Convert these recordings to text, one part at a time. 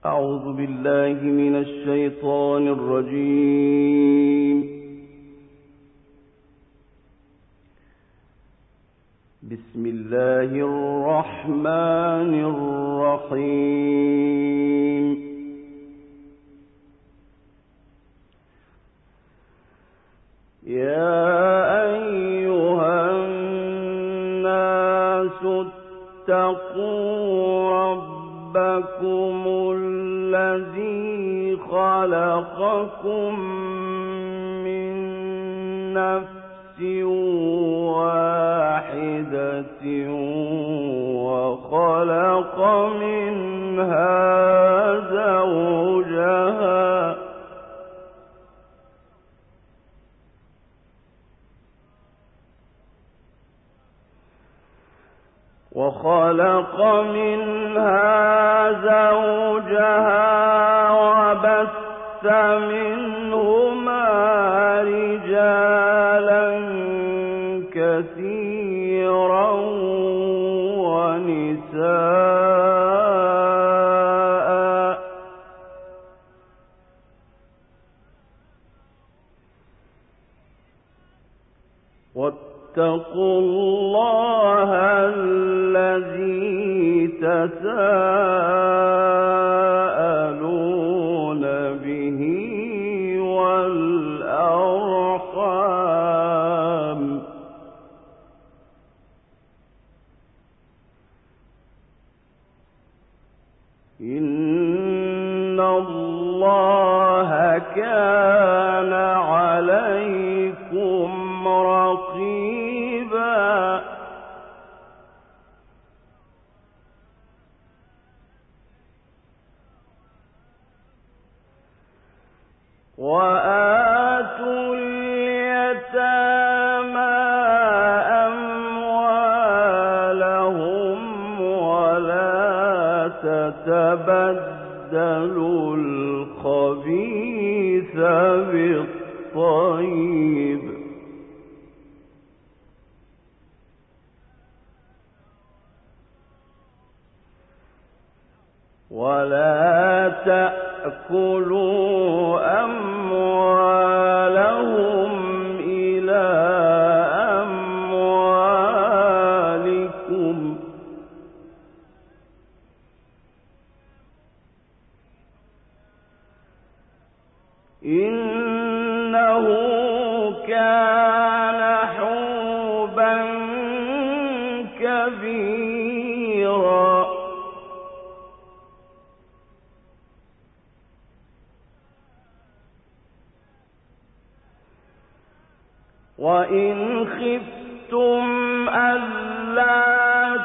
أعوذ بالله من الشيطان الرجيم. بسم الله الرحمن الرحيم. يا أيها الناس اتقوا ربكم الذي خلقكم من نفس واحدة وخلق منها زوجها وبث منهما رجالا كثيرا ونساء واتقوا الله الذي تساءلون به والأرحام إن الله كان عليكم رقيبا. وآتوا اليتامى أموالهم ولا تتبدلوا الخبيث بالطيب ولا تأكلوا أموالهم إلى أموالكم إنه كان حوبا كبيرا. وإن خفتم ألا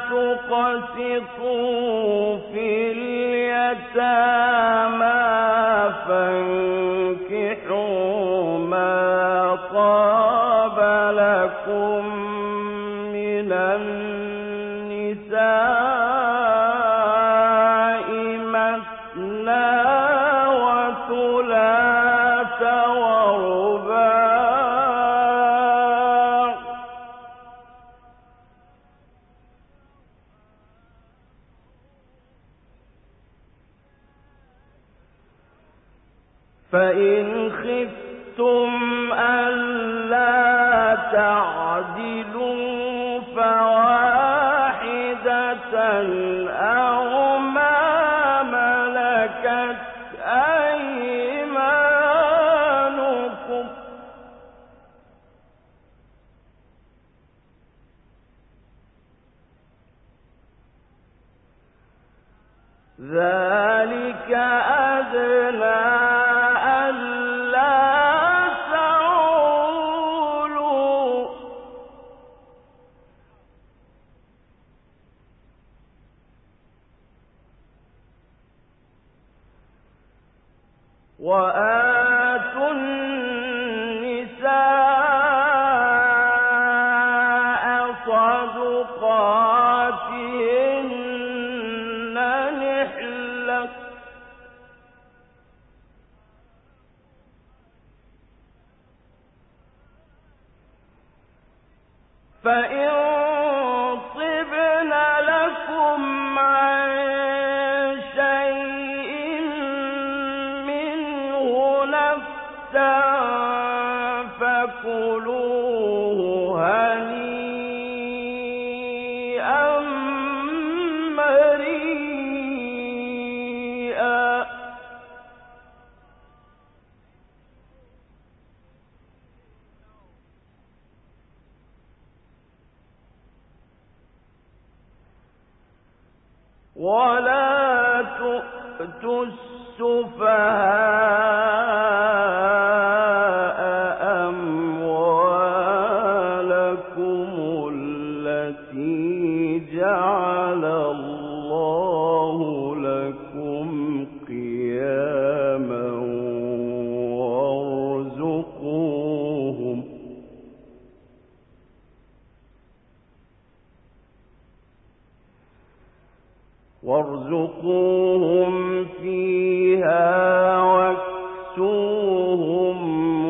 تقسطوا في اليتامى فانكحوا ما طاب لكم من النساء مثنى وثلاث ورباع فإن خفتم ألا تعدلوا فواحدة أو ما ملكت أيمانكم ذلك أدنى وآتوا النساء صدقاتهن نحلة فإن طبن لكم عن شيء فكلوه هنيئا مريئا. ولا تؤتوا السفهاء أموالكم التي جعل الله لكم قياما وارزقوهم فيها واكسوهم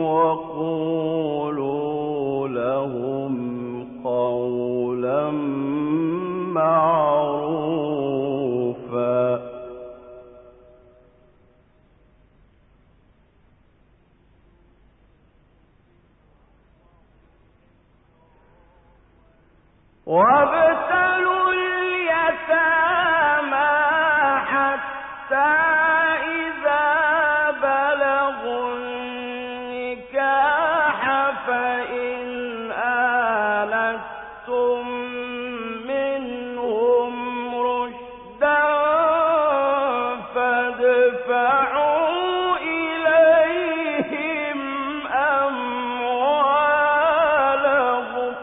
وقولوا لهم قولا معروفا. وابتلوا اليتامى حتى إذا بلغوا النكاح فإن آنستم منهم رشدا فادفعوا إليهم أموالهم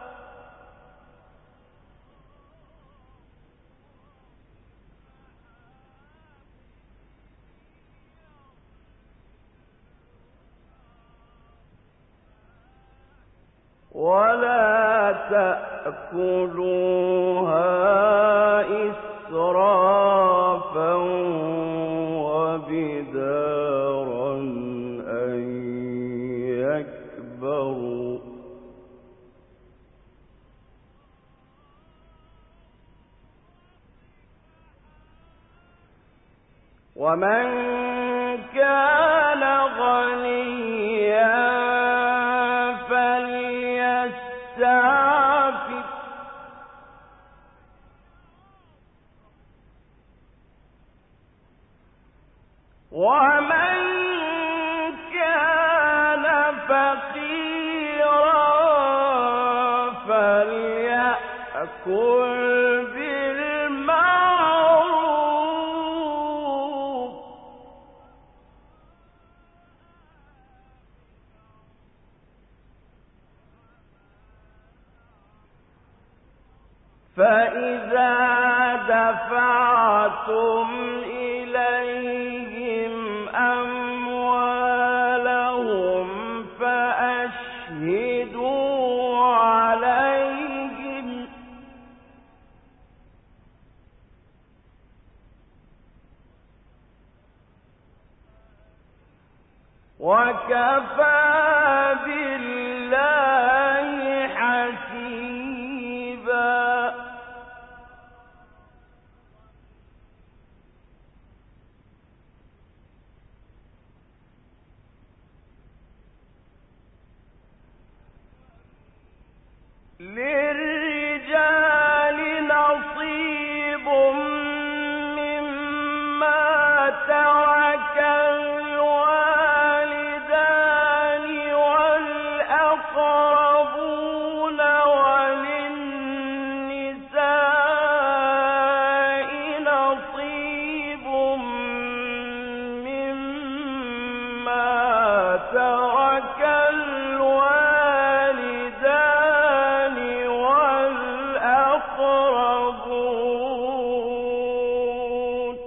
ولا تأكلوها إسرافا وبدارا أن يكبروا ومن كان غنيا فليستعفف ومن كان فقيرا فليأكل بالمعروف فإذا دفعتم إليهم أموالهم فأشهدوا عليهم وكفى بالله حسيبا. للرجال نصيب مما ترك الوالدان والأقربون وللنساء نصيب مما ترك الوالدان والأقربون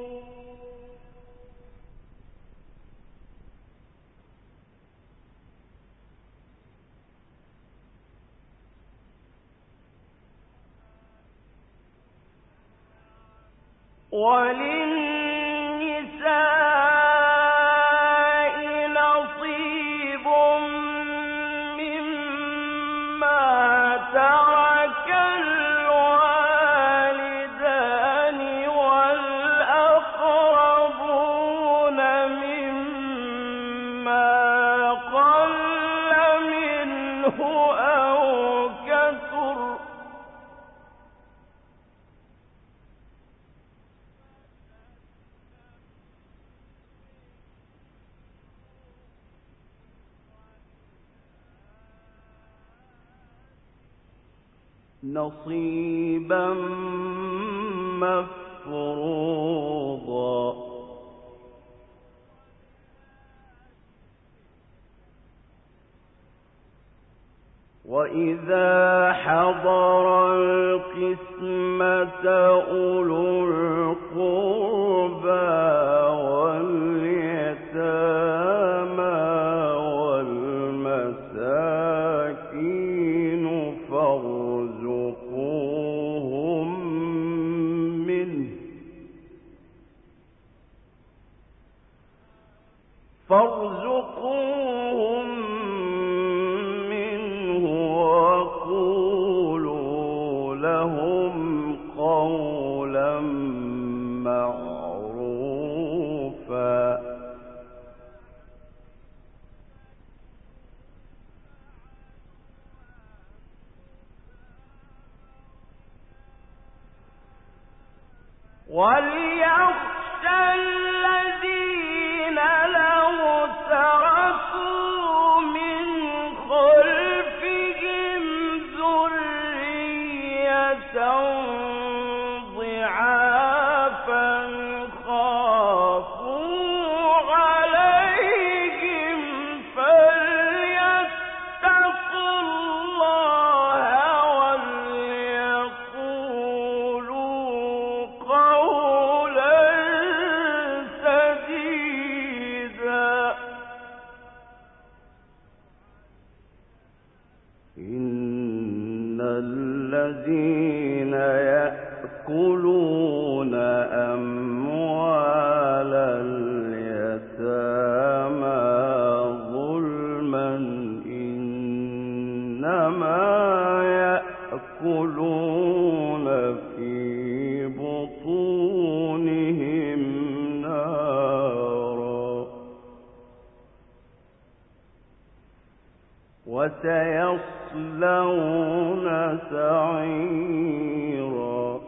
وللنساء نصيب مما ترك الوالدان والأقربون مما نصيبا مفروضا وإذا حضر القسمة أولو القربى واليتامى والمساكين فارزقوهم منه وقولوا لهم قولا معروفا وليخشى الذين لو تركوا من خلفهم ذرية ضعافا خافوا عليهم فليتقوا الله وليقولوا قولا سديدا إن الذين يأكلون أموال اليتامى ظلما إنما يأكلون في بطونهم نارا وسيصلون سعيرا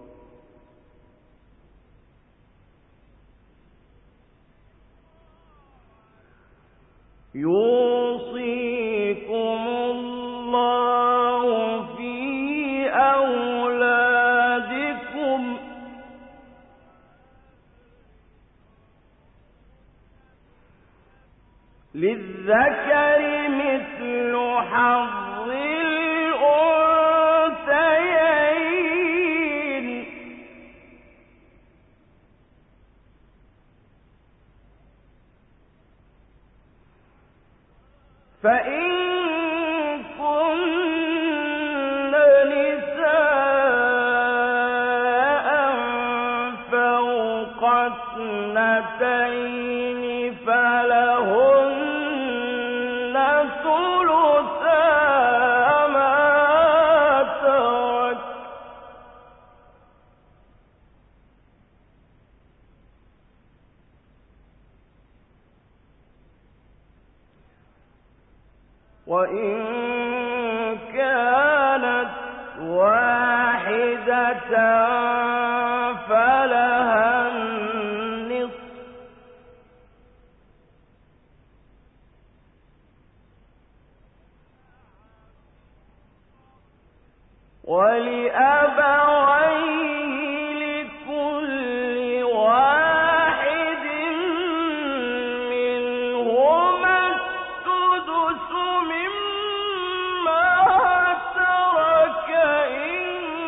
يوصيكم الله في أولادكم للذكر مثل حظ الأنثيين فإن كن نساء فوق اثنتين فلهن ثلثا ما ترك وإن كانت واحدة فلها النصف ولأبويه لكل واحد منهما السدس مما ترك إن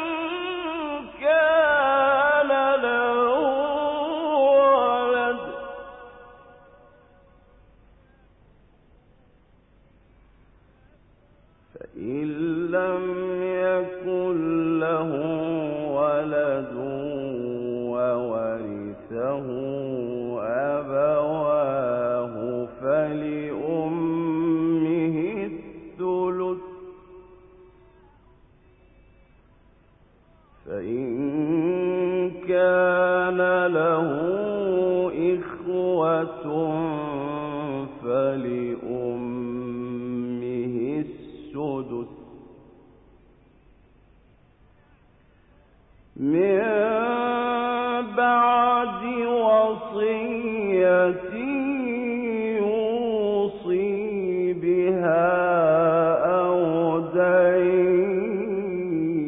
كان له ولد فإن لم يكن له ولد وورثه أبواه فلأمه الثلث فإن كان له إخوة فلأمه السدس من بعد وصية يوصي بها أو دين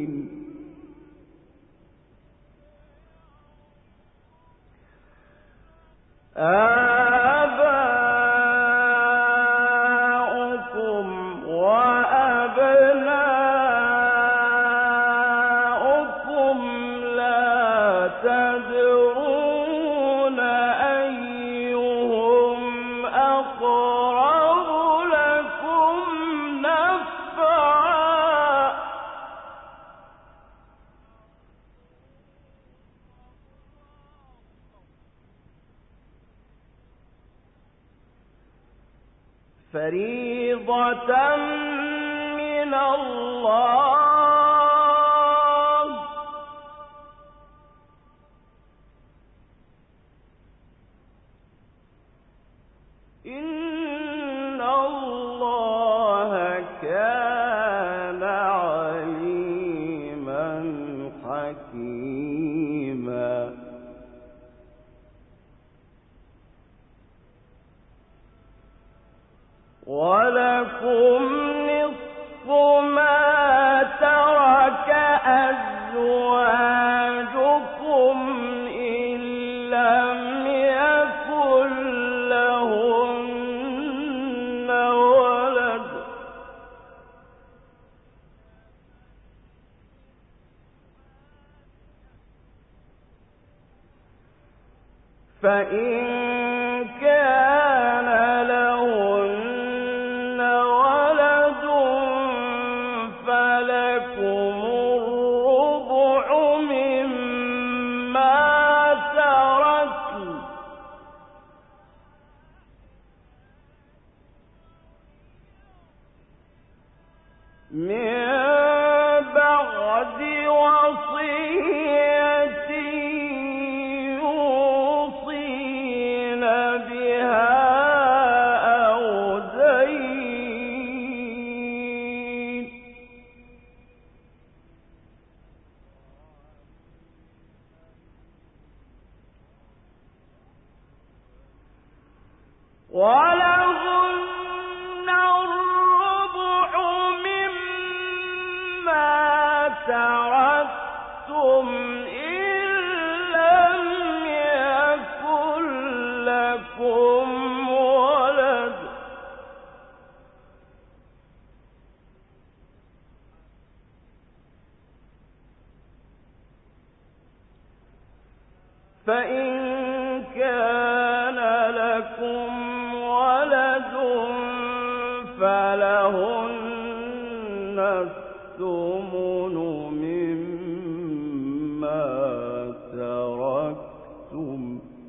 آباؤكم وأبناؤكم لا تدرون أيهم أقرب لكم نفعا فريضة من الله إن الله كان عليما حكيما ولكم نصف ما ترك أزواجكم إن لم يكن لهن ولد فإن كان لهن ولد فلكم الربع مما تركن من بعد وصية يوصين بها أو دين ولهن الربع مما تركتم إن لم يكن لكم ولد فإن كان لكم ولد فلهن الثمن مما تركتم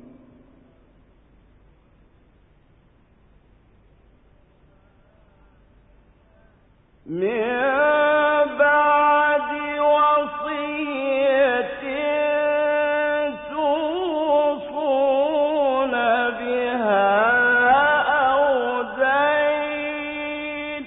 من بعد وصية توصون بها أو دين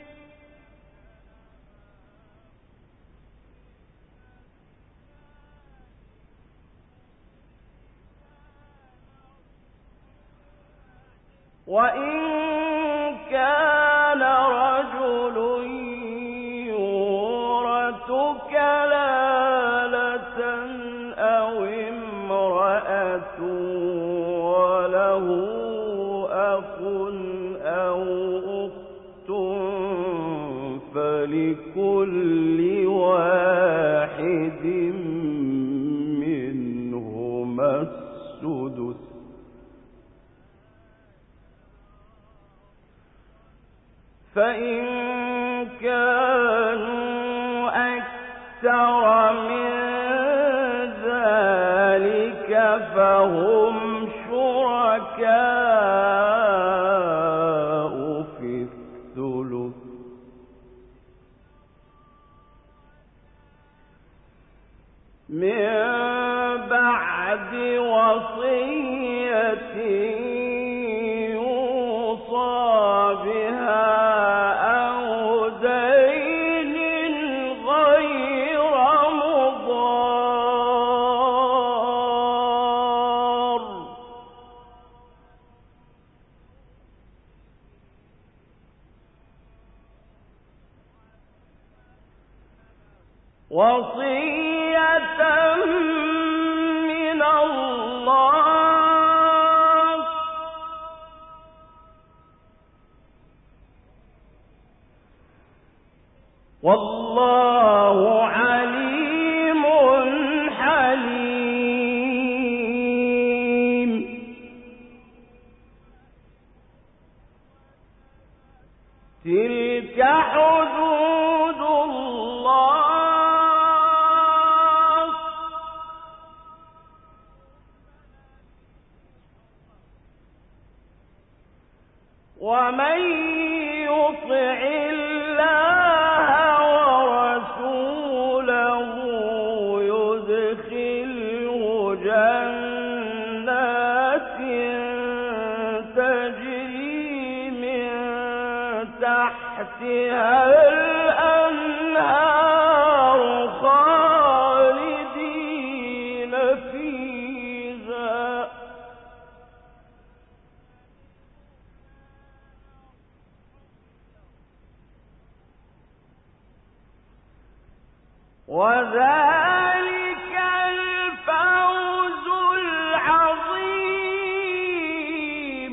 وإن كان رجل يورث كلالة أو امرأة وله أخ أو أخت فلكل واحد منهما السدس فإن كانوا أكثر من ذلك فهم شركاء في الثلث من بعد وصية يوصى بها أو دين غير مضار وصية من الله والله عليم حليم. تلك حدود الله ومن يطع الله ورسوله يدخله جنات تجري من تحتها الأنهار خالدين فيها وذلك الفوز العظيم.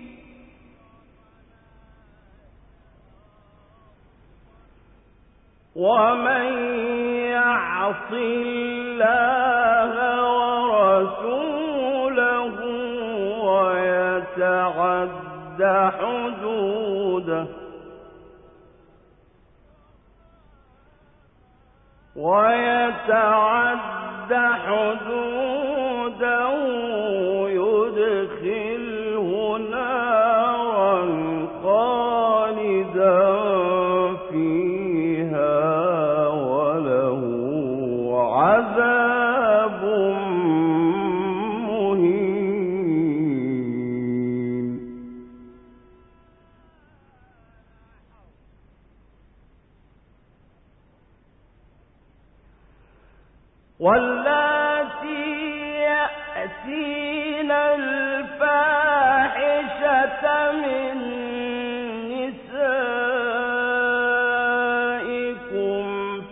ومن يعص الله ورسوله ويتعد حدوده يدخله نارا خالدا فيها وله عذاب مهين. واللاتي يأتين الفاحشة من نسائكم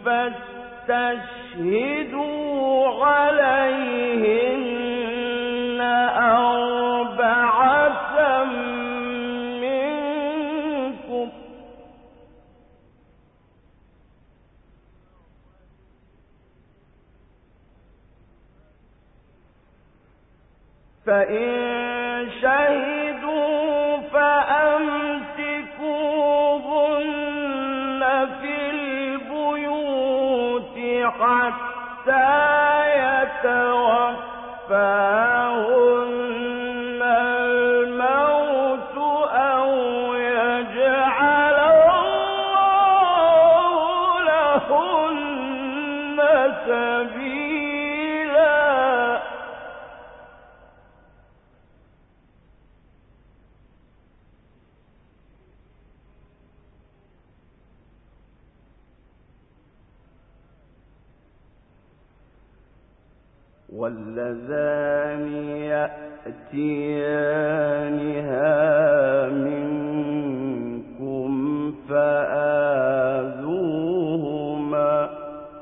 فاستشهدوا عليهن أربعة منكم فإن شهدوا فأمسكوهن في البيوت حتى يتوفاهن الموت أو يجعل الله لهن سبيلا. واللذان يأتيانها منكم فآذوهما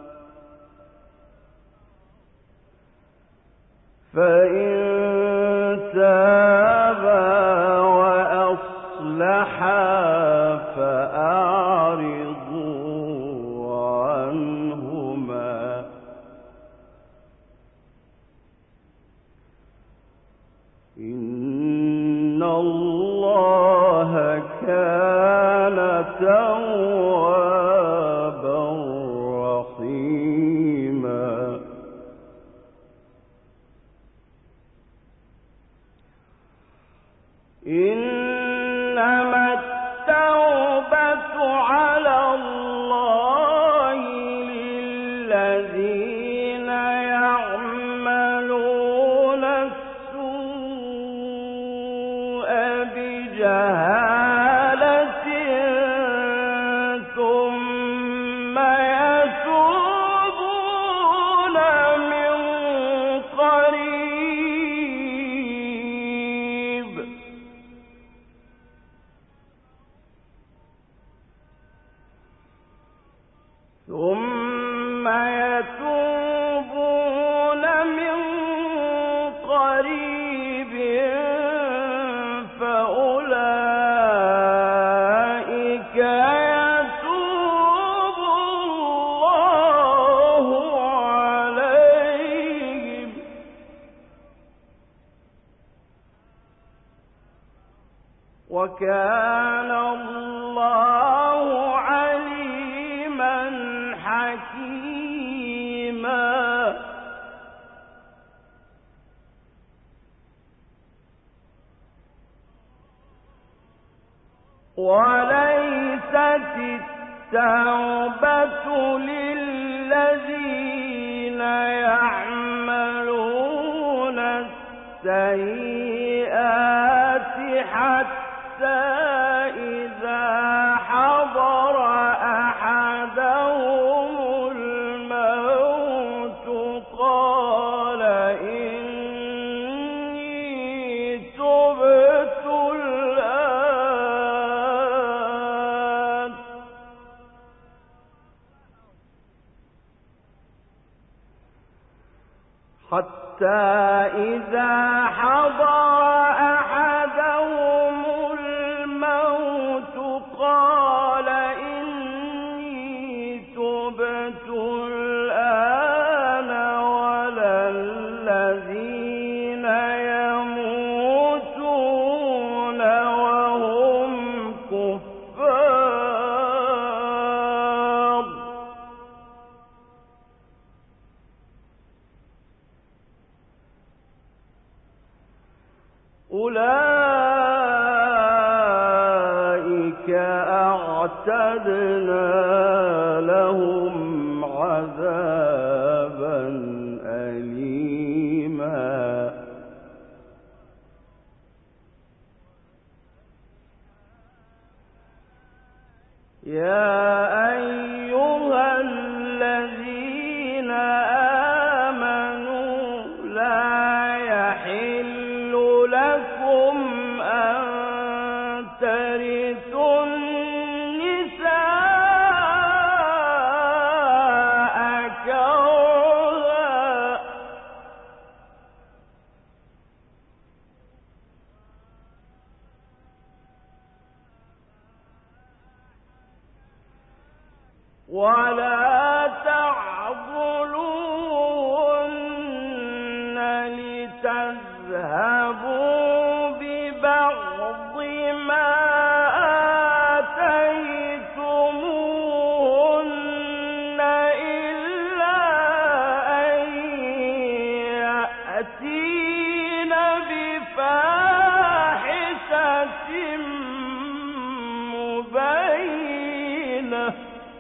فإن تابا وأصلحا فأعرضوا عنهما إن الله كان توابا رحيما. إنما التوبة على الله للذين يعملون السوء بجهالة ثم يتوبون من قريب فأولئك وكان الله عليما حكيما. وليست التوبة للذين يعملون السيئات حتى إذا حضر أحدهم الموت قال إني تبت الآن حتى إذا حضر أحدهم الموت قال إني تبت الآن ولا الذين يموتون وهم كفار أولئك أعتدنا لهم عذابا أليما. يا أيها الذين آمنوا لا يحل لكم أن ترثوا النساء كرها ولا تعضلوهن لتذهبوا ببعض ما آتيتموهن إلا أن يأتين بفاحشة مبينة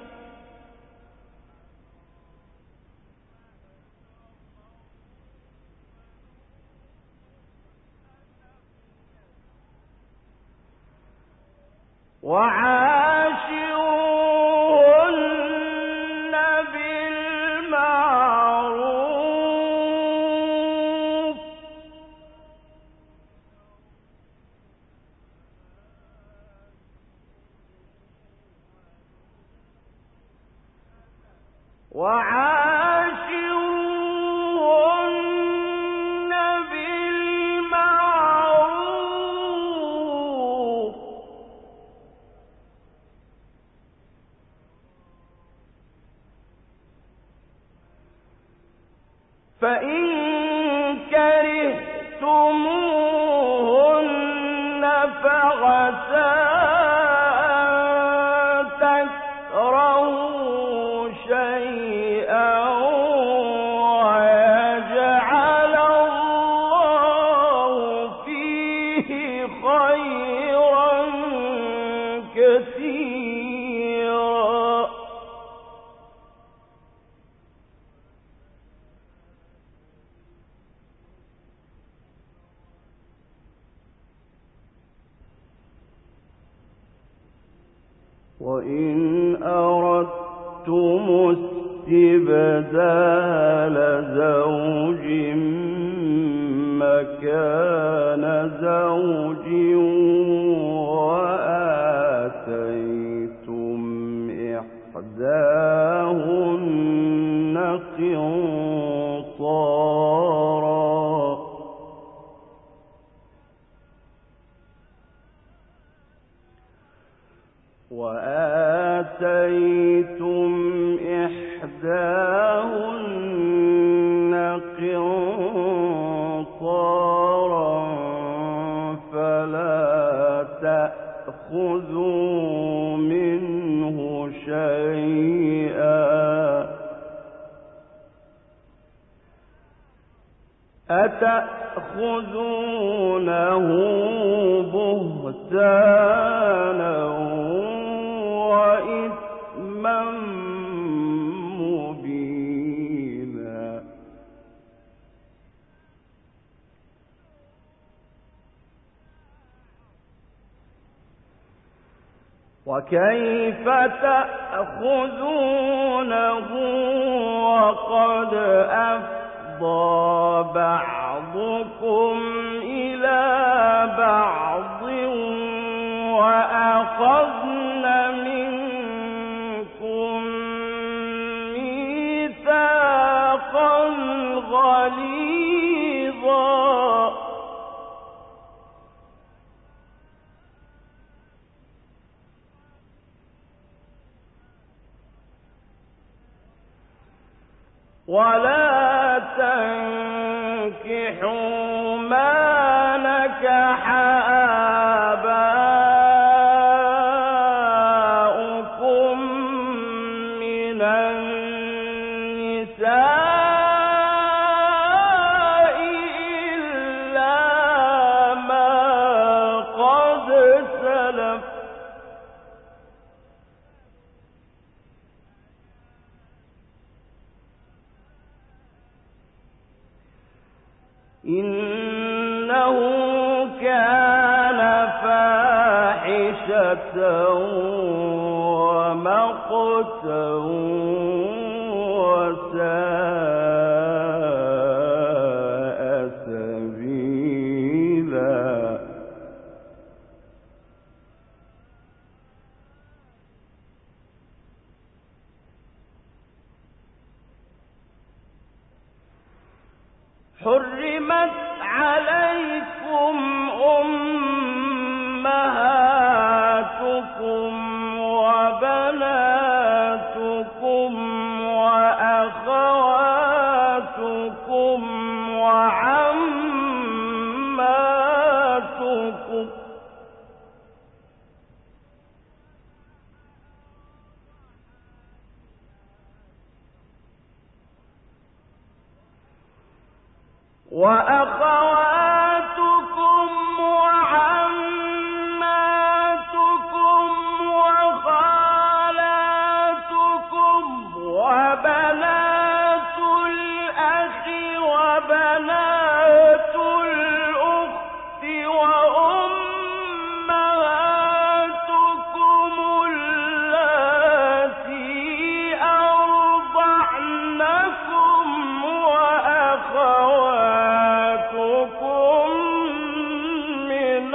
وعاشروهن بالمعروف فإن كرهتموهن فعسى أن تكرهوا شيئا ويجعل الله فيه خيرا كثيرا. وإن أردتم استبدال زوج مكان زوج وآتيتم إحداهن قنطارا فلا تأخذوا منه شيئا أتأخذونه بهتانا وإثما مبينا وكيف تأخذونه وقد أفضى بعضكم إلى بعض وأخذن منكم ميثاقا غليظا ولا تنكحوا ما نكح آباؤكم من النساء إلا ما قد سلف إنه كان فاحشة ومقتا وساء سبيلا حرمت عليكم أمهاتكم وبناتكم وأخواتكم وعماتكم وأخواتكم وعماتكم وخالاتكم وبنات الأخ وبنات الأخت وأمهاتكم اللاتي أرضعنكم وأخواتكم من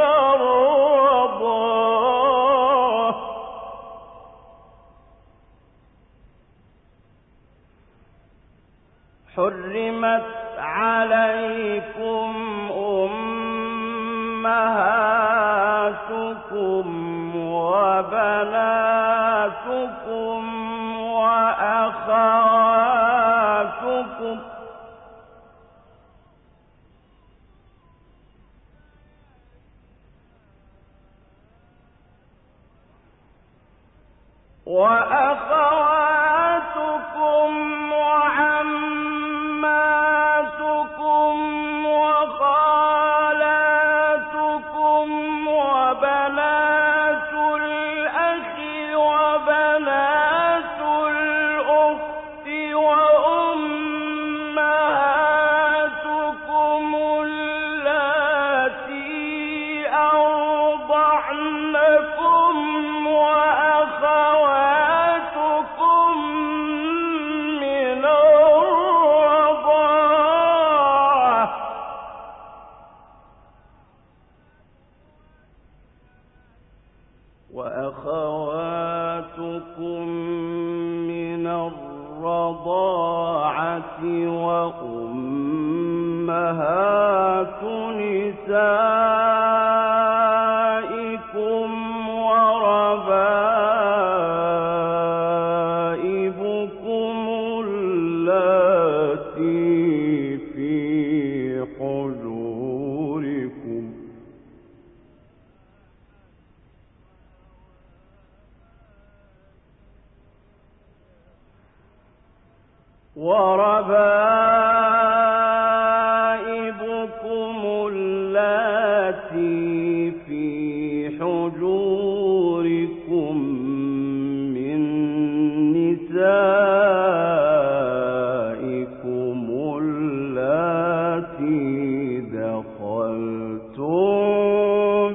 الرضاعة حرمت عليكم أمهاتكم وبناتكم وأخواتكم وعماتكم وخالاتكم وبنات الأخ وبنات الأخت وأمهاتكم اللاتي أرضعنكم وأخواتكم من الرضاعة وأمهات نسائكم وربائبكم اللاتي في حجوركم وربائبكم اللاتي في حجوركم من نسائكم اللاتي دخلتم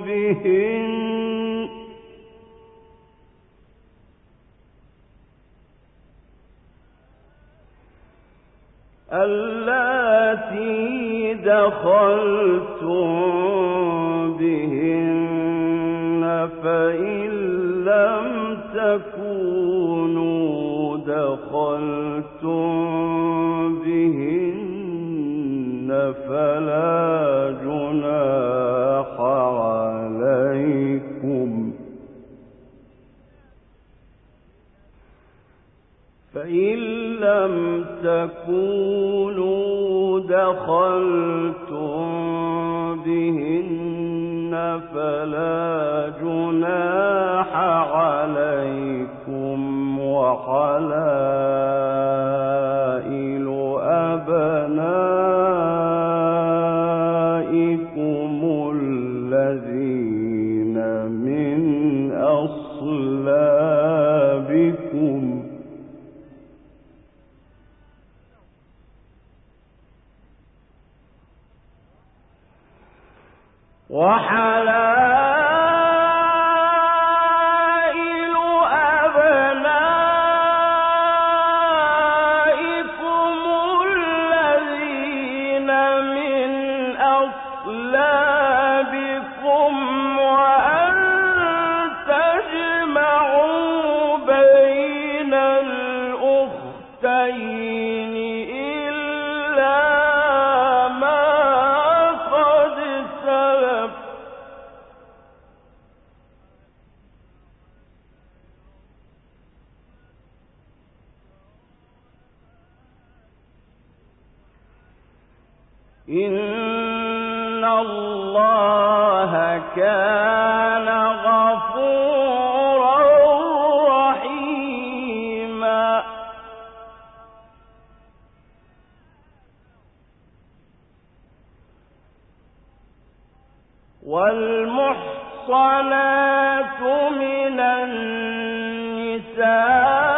بهن فإن لم تكونوا دخلتم بهن فلا جناح عليكم فإن لم تكونوا دخلتم بهن فلا جناح عليكم وحلائل أبنائكم الذين من أصلابكم وحلائل أبنائكم الذين من أصلابكم وأن تجمعوا بين الأختين إلا ما قد سلف إن الله كان غفورا رحيما والمحصنات من النساء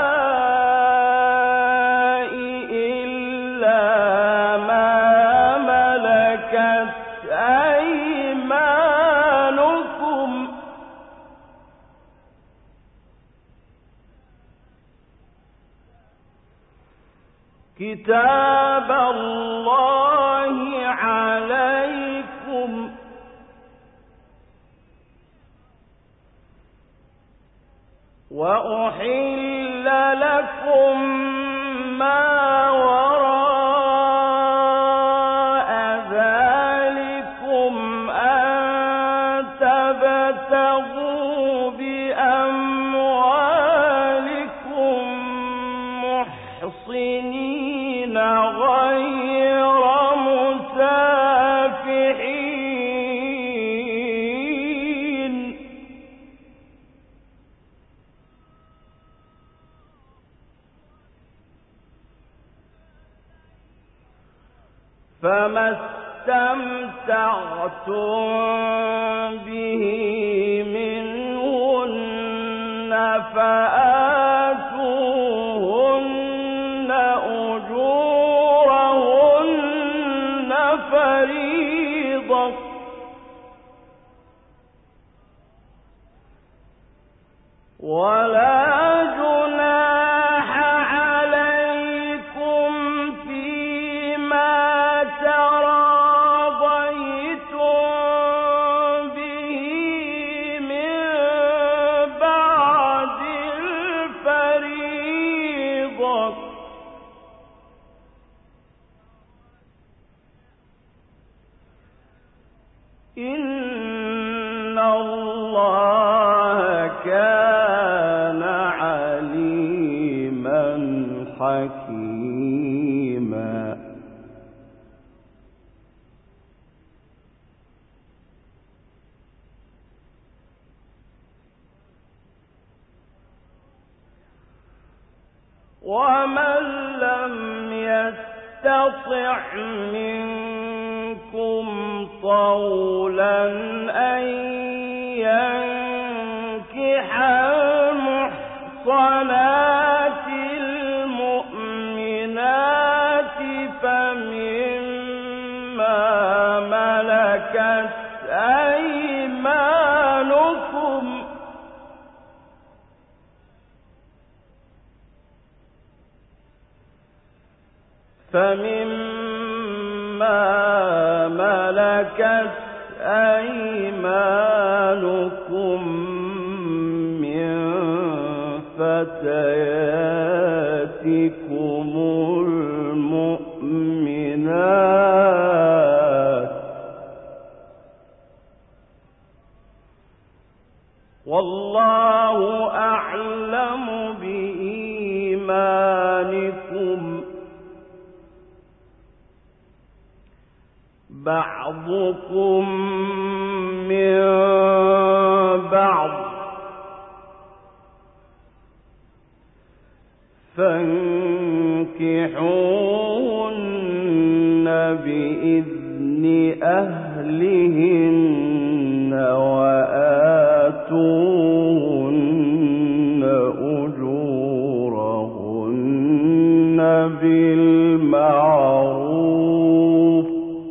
كتاب الله عليكم وأحل لكم ما وراء ذلكم أن تبتغوا بأموالكم محصنين غير مسافحين فما استمتعتم به منهن فآتوهن أجورهن فريضة ولا جناح عليكم فيما تراضيتم به من بعد الفريضة إن الله كان عليما حكيما ومن لم يستطع منكم طولا أن ينكح المحصنات المؤمنات فمما ملكت أيمانكم من فتياتكم المؤمنات والله أعلم بإيمانكم بعضكم من بعض فانكحوهن بإذن أهلهن وآتوهن أجورهن بالمعروف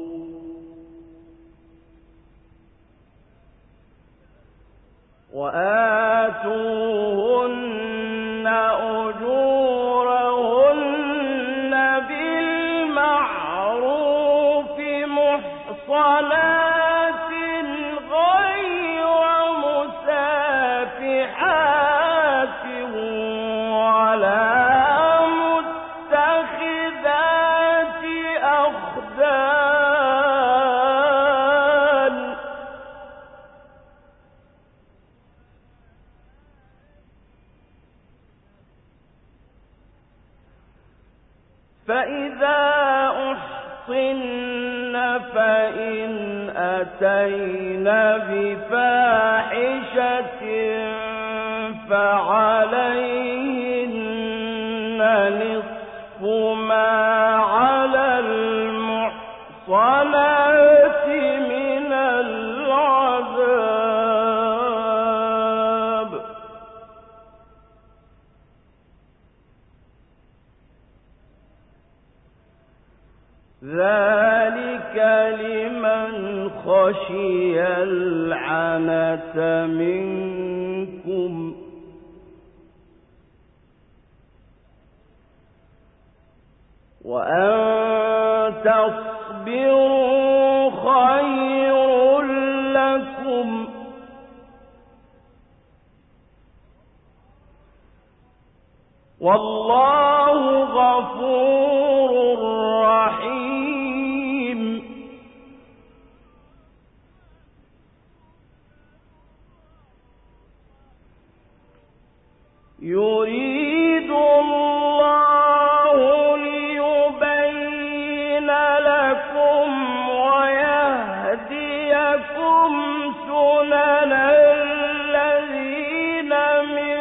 محصنات غير مسافحات ولا متخذات أخدان فإذا أحصن فإن أتين بفاحشة فعليهن نصف ما على المحصنات من العذاب ذلك لمن خشي العنة منكم وأن تصبروا خير لكم والله غفور رحيم يريد الله ليبين لكم ويهديكم سنن الذين من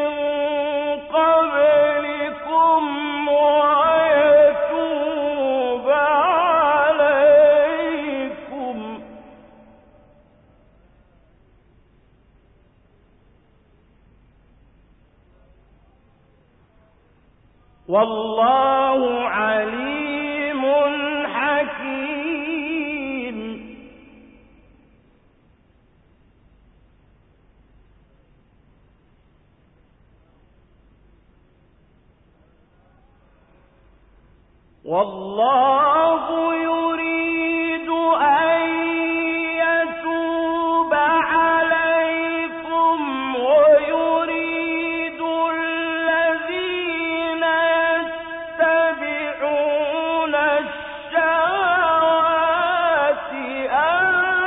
قبلكم ويتوب عليكم والله عليم حكيم والله يريد أن يتوب عليكم ويريد الذين يتبعون الشهوات أن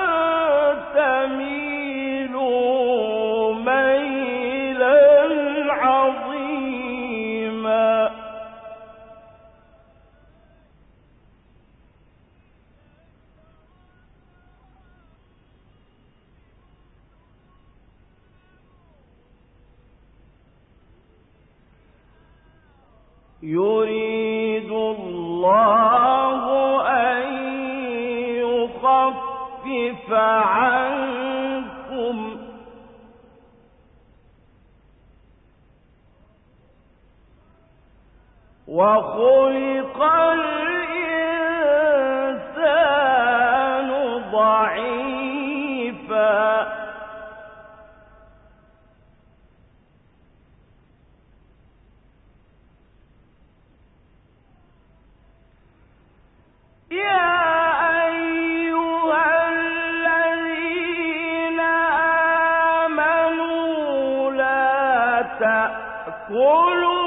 تميلوا ميلا عظيما يريد الله وخلق الإنسان ضعيفا يا أيها الذين آمنوا لا تأكلوا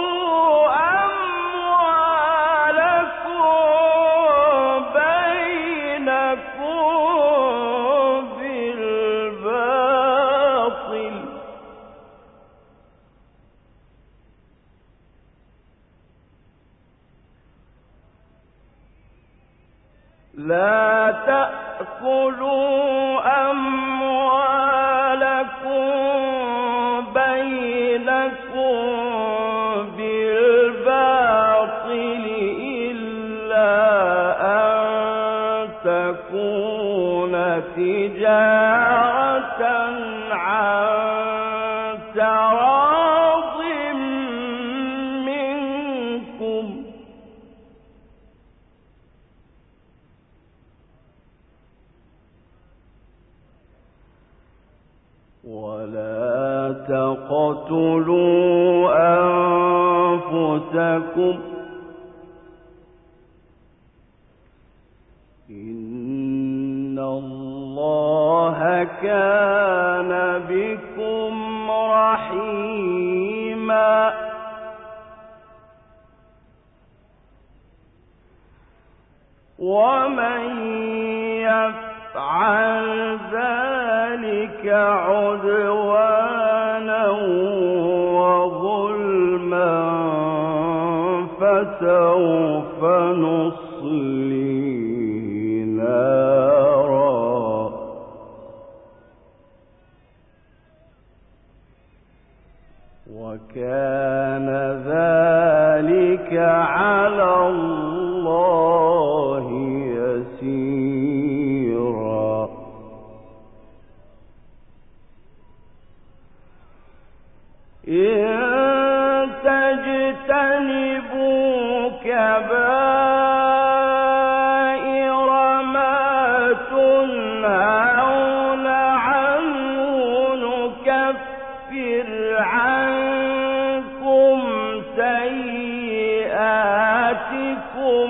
أموالكم بينكم بالباطل إلا أن تكون تجارة عن تراض منكم ولا تقتلوا أنفسكم إن الله كان بكم رحيما ومن يفعل ذلك عدوانا وظلما فسوف نصليه نارا وكان ذلك على الله يسيرا إن تجتنبوا كبائر ما تنهون عنه نكفر عنكم سيئاتكم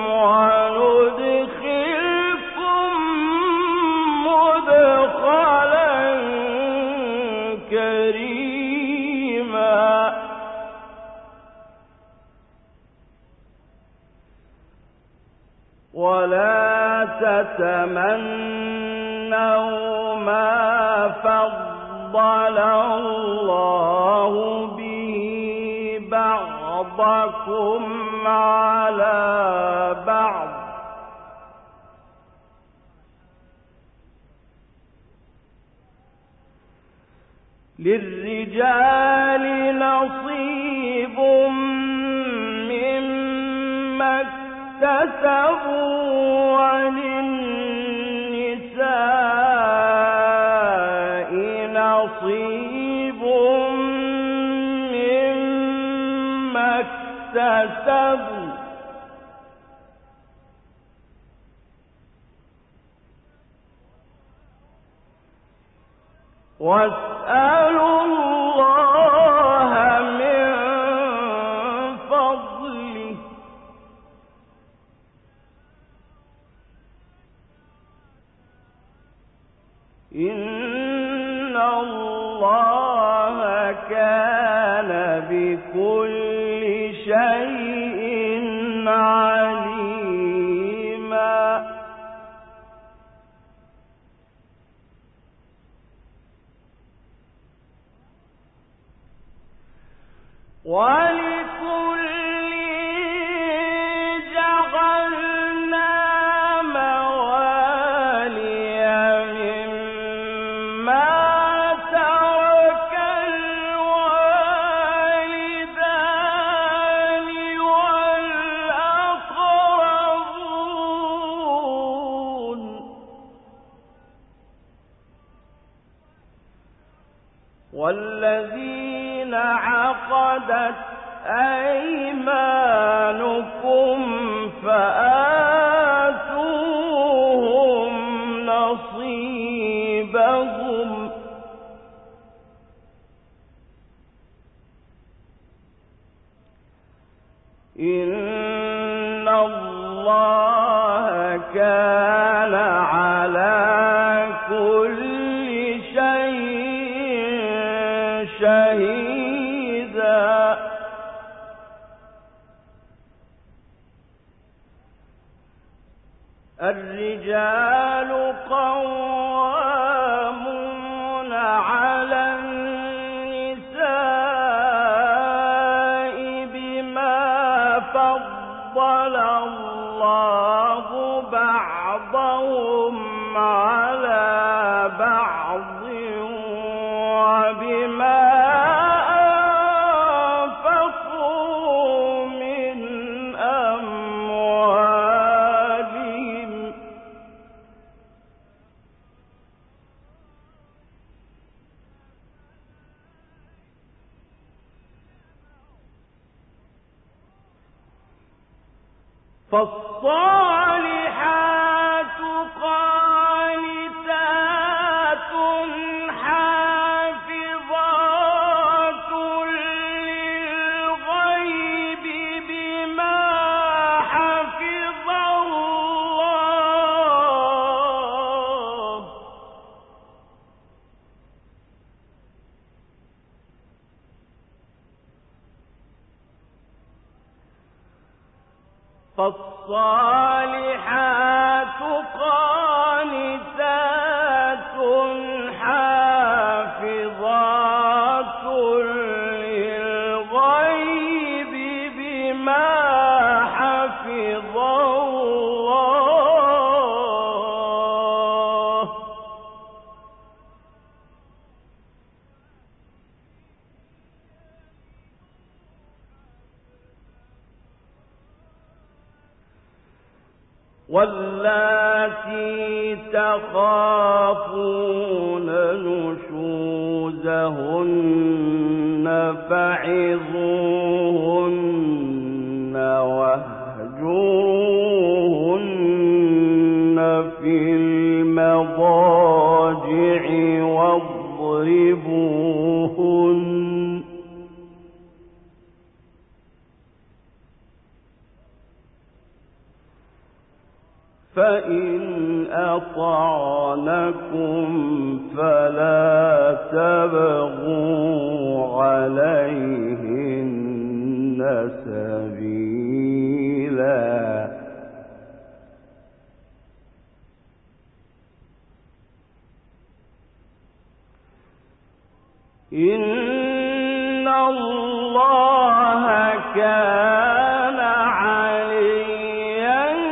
وندخلكم مدخلا كريما ولا تتمنوا ما فضل الله به بعضكم على بعض للرجال نصيب مما اكتسبوا وللنساء نصيب مما اكتسبوا واسألوا الله من فضله إن الله كان بكل شيء عليما ولكل جعلنا موالي مما ترك الوالدان والأقربون والذين عقدت أيمانكم فآتوهم نصيبهم إن الله كان على كل شيء شهيدا الرجال قوامون على النساء بما فضل الله بعضهم على بعض وبما أنفقوا من أموالهم فالصالحات قانتات حافظات للغيب بما حفظ الله فالصالحات قانتات حافظات للغيب بما حفظ الله واللاتي تخافون نشوزهن فعظوهن واهجروهن في المضاجع واضربوهن فإن أطعنكم فلا تبغوا عليهن سبيلا إن الله كان عليا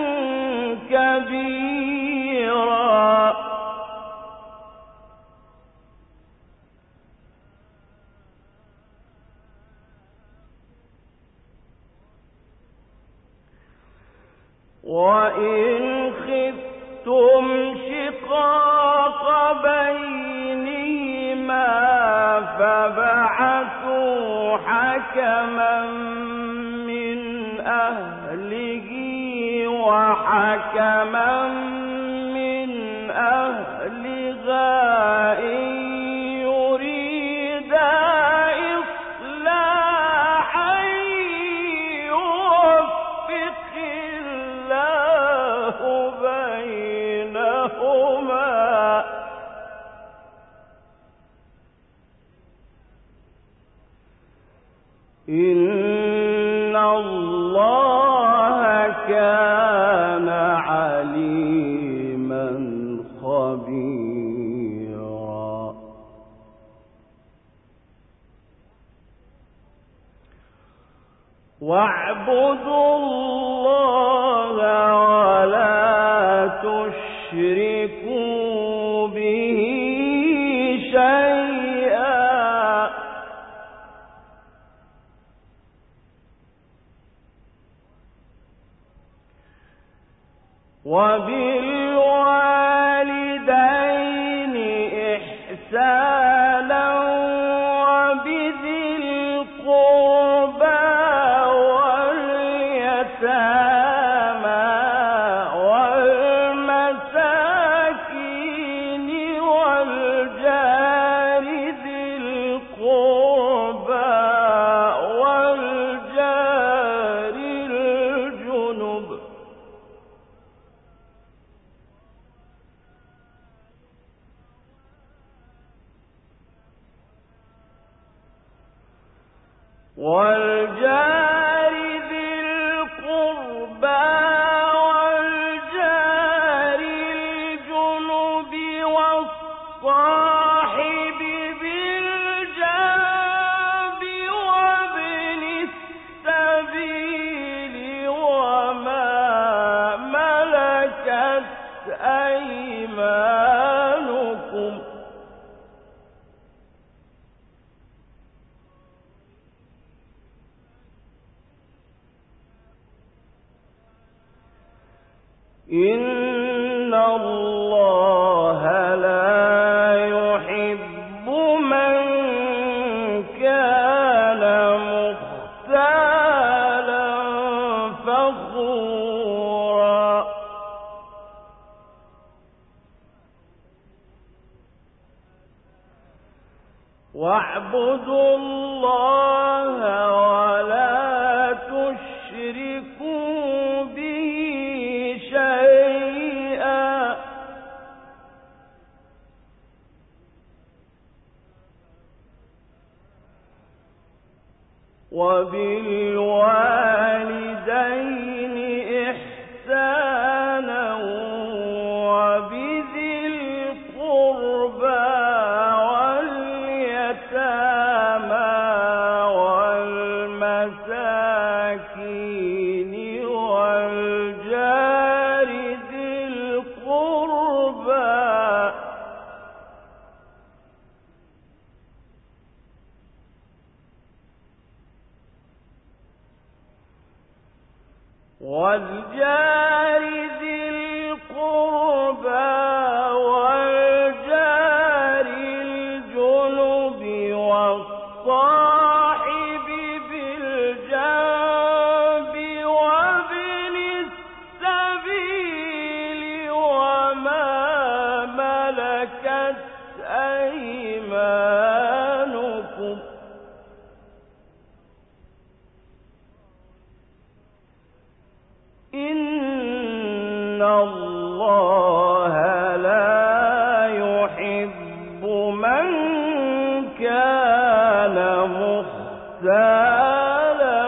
كبيرا وإن خفتم شقاق بينهما فبعثوا حكما من أهله وحكما من أهلها إن يريدا إصلاحا يوفق الله بينهما إن الله كان عليما خبيرا واعبدوا الله ولا تشركوا به شيئا وبالوالدين إحسانا وبذي القربى والجار ذي القربى والجار الجنب والصاحب بالجنب وابن السبيل وما ملكت أيمانكم إن الله لا يحب من كان مختالا فخورا واعبدوا الله ولا تشركوا به شيئا وبالوالدين إحسانا وبذي القربى واليتامى والمساكين والجار ذي القربى والجار ذي القربى والجار الجنب والصاحب بالجنب وابن السبيل وما ملكت أيمانكم إن الله لا يحب من كان مختالا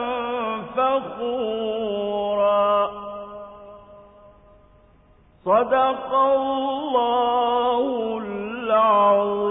فخورا صدق الله العظيم.